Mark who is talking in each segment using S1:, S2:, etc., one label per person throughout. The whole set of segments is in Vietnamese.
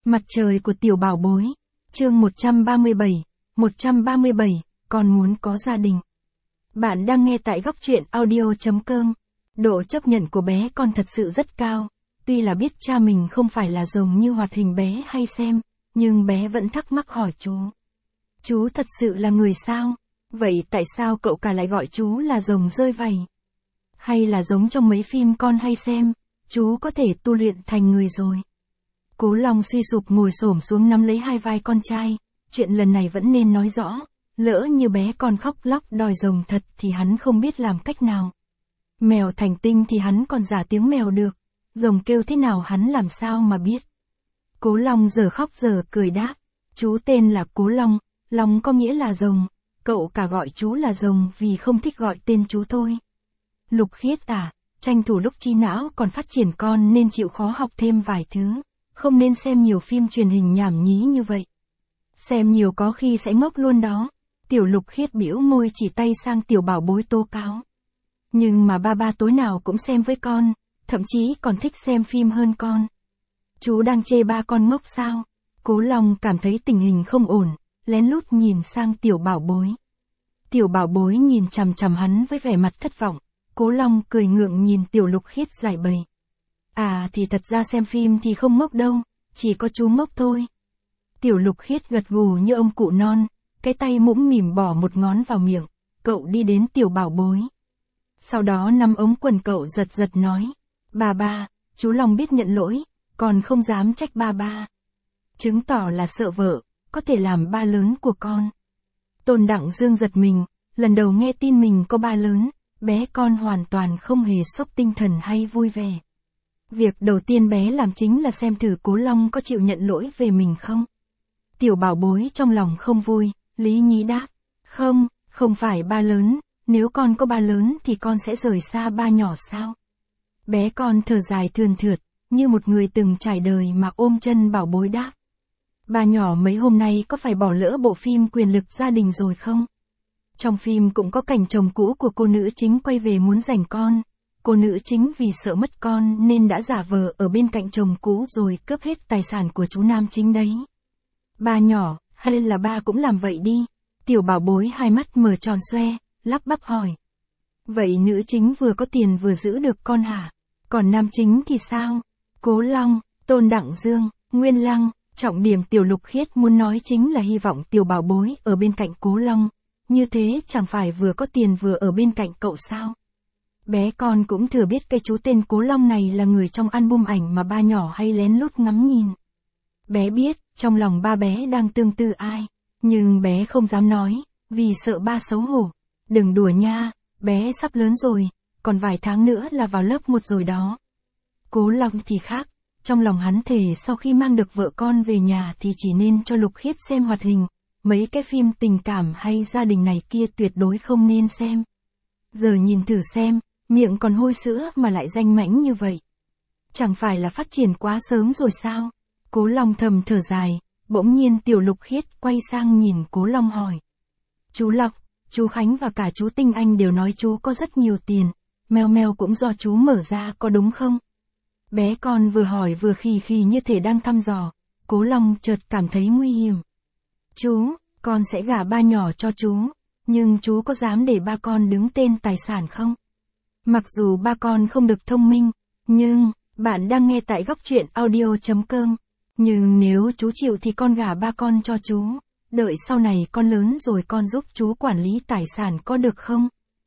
S1: Mặt trời của tiểu bảo bối. Chương 137, con muốn có gia đình. Bạn đang nghe tại góc truyện audio.com. Độ chấp nhận của bé con thật sự rất cao. Tuy là biết cha mình không phải là rồng như hoạt hình bé hay xem, nhưng bé vẫn thắc mắc hỏi chú. Chú thật sự là người sao? Vậy tại sao cậu cả lại gọi chú là rồng rơi vầy? Hay là giống trong mấy phim con hay xem, chú có thể tu luyện thành người rồi? Cố Long suy sụp ngồi xổm xuống nắm lấy hai vai con trai, chuyện lần này vẫn nên nói rõ, lỡ như bé con khóc lóc đòi rồng thật thì hắn không biết làm cách nào. Mèo thành tinh thì hắn còn giả tiếng mèo được, rồng kêu thế nào hắn làm sao mà biết. Cố Long giờ khóc giờ cười đáp, chú tên là Cố Long, Long có nghĩa là rồng, cậu cả gọi chú là rồng vì không thích gọi tên chú thôi. Lục Khiết à, tranh thủ lúc trí não còn phát triển con nên chịu khó học thêm vài thứ, không nên xem nhiều phim truyền hình nhảm nhí như vậy. Xem nhiều có khi sẽ ngốc luôn đó. Tiểu Lục Khiết bĩu môi chỉ tay sang tiểu bảo bối tố cáo. Nhưng mà ba tối nào cũng xem với con, thậm chí còn thích xem phim hơn con. Chú đang chê ba con ngốc sao? Cố Long cảm thấy tình hình không ổn, lén lút nhìn sang tiểu bảo bối. Tiểu bảo bối nhìn chằm chằm hắn với vẻ mặt thất vọng. Cố Long cười ngượng nhìn tiểu Lục Khiết giải bày. À thì thật ra xem phim thì không ngốc đâu, chỉ có chú ngốc thôi. Tiểu Lục Khiết gật gù như ông cụ non, cái tay mũm mỉm bỏ một ngón vào miệng, cậu đi đến tiểu bảo bối. Sau đó nắm ống quần cậu giật giật nói, ba, chú Long biết nhận lỗi, còn không dám trách ba. Chứng tỏ là sợ vợ, có thể làm ba lớn của con. Tôn Đặng Dương giật mình, lần đầu nghe tin mình có ba lớn, bé con hoàn toàn không hề sốc tinh thần hay vui vẻ. Việc đầu tiên bé làm chính là xem thử Cố Long có chịu nhận lỗi về mình không. Tiểu bảo bối trong lòng không vui, lý nhí đáp, không phải ba lớn, nếu con có ba lớn thì con sẽ rời xa ba nhỏ sao? Bé con thở dài thườn thượt, như một người từng trải đời mà ôm chân bảo bối đáp. Ba nhỏ mấy hôm nay có phải bỏ lỡ bộ phim Quyền lực gia đình rồi không? Trong phim cũng có cảnh chồng cũ của cô nữ chính quay về muốn giành con. Cô nữ chính vì sợ mất con nên đã giả vờ ở bên cạnh chồng cũ rồi cướp hết tài sản của chú nam chính đấy. Ba nhỏ, hay là ba cũng làm vậy đi? Tiểu bảo bối hai mắt mở tròn xoe, lắp bắp hỏi. Vậy nữ chính vừa có tiền vừa giữ được con hả? Còn nam chính thì sao? Cố Long, Tôn Đặng Dương, Nguyên Lăng, trọng điểm tiểu Lục Khiết muốn nói chính là hy vọng tiểu bảo bối ở bên cạnh Cố Long. Như thế chẳng phải vừa có tiền vừa ở bên cạnh cậu sao? Bé con cũng thừa biết cái chú tên Cố Long này là người trong album ảnh mà ba nhỏ hay lén lút ngắm nhìn. Bé biết, trong lòng ba bé đang tương tư ai, nhưng bé không dám nói, vì sợ ba xấu hổ. Đừng đùa nha, bé sắp lớn rồi, còn vài tháng nữa là vào lớp 1 rồi đó. Cố Long thì khác, trong lòng hắn thề sau khi mang được vợ con về nhà thì chỉ nên cho Lục Khiết xem hoạt hình, mấy cái phim tình cảm hay gia đình này kia tuyệt đối không nên xem. Giờ nhìn thử xem, miệng còn hôi sữa mà lại danh mãnh như vậy. Chẳng phải là phát triển quá sớm rồi sao? Cố Long thầm thở dài, bỗng nhiên tiểu Lục Khiết quay sang nhìn Cố Long hỏi. Chú Lộc, chú Khánh và cả chú Tinh Anh đều nói chú có rất nhiều tiền, meo cũng do chú mở ra có đúng không? Bé con vừa hỏi vừa khì như thể đang thăm dò, Cố Long chợt cảm thấy nguy hiểm. Chú, con sẽ gả ba nhỏ cho chú, nhưng chú có dám để ba con đứng tên tài sản không? Mặc dù ba con không được thông minh, nhưng, bạn đang nghe tại góc truyện audio.com, nhưng nếu chú chịu thì con gả ba con cho chú, đợi sau này con lớn rồi con giúp chú quản lý tài sản có được không?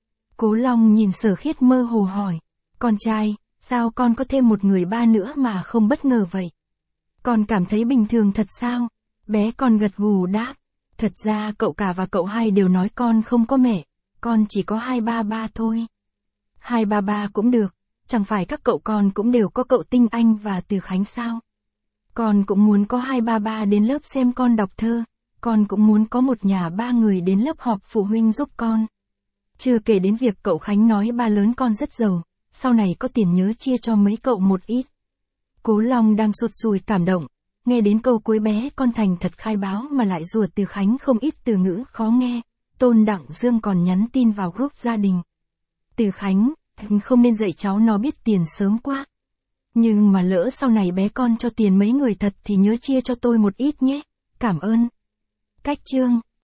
S1: Cố Long nhìn Sở Khiết mơ hồ hỏi, con trai, sao con có thêm một người ba nữa mà không bất ngờ vậy? Con cảm thấy bình thường thật sao? Bé con gật gù đáp, thật ra cậu cả và cậu hai đều nói con không có mẹ, con chỉ có hai ba thôi. Hai ba cũng được, chẳng phải các cậu con cũng đều có cậu Tinh Anh và Từ Khánh sao? Con cũng muốn có hai ba đến lớp xem con đọc thơ, con cũng muốn có một nhà ba người đến lớp họp phụ huynh giúp con. Chưa kể đến việc cậu Khánh nói ba lớn con rất giàu, sau này có tiền nhớ chia cho mấy cậu một ít. Cố Long đang sụt sùi cảm động, nghe đến câu cuối bé con thành thật khai báo mà lại rủa Từ Khánh không ít từ ngữ khó nghe. Tôn Đặng Dương còn nhắn tin vào group gia đình. Từ Khánh, anh không nên dạy cháu nó biết tiền sớm quá. Nhưng mà lỡ sau này bé con cho tiền mấy người thật thì nhớ chia cho tôi một ít nhé. Cảm ơn. Cách chương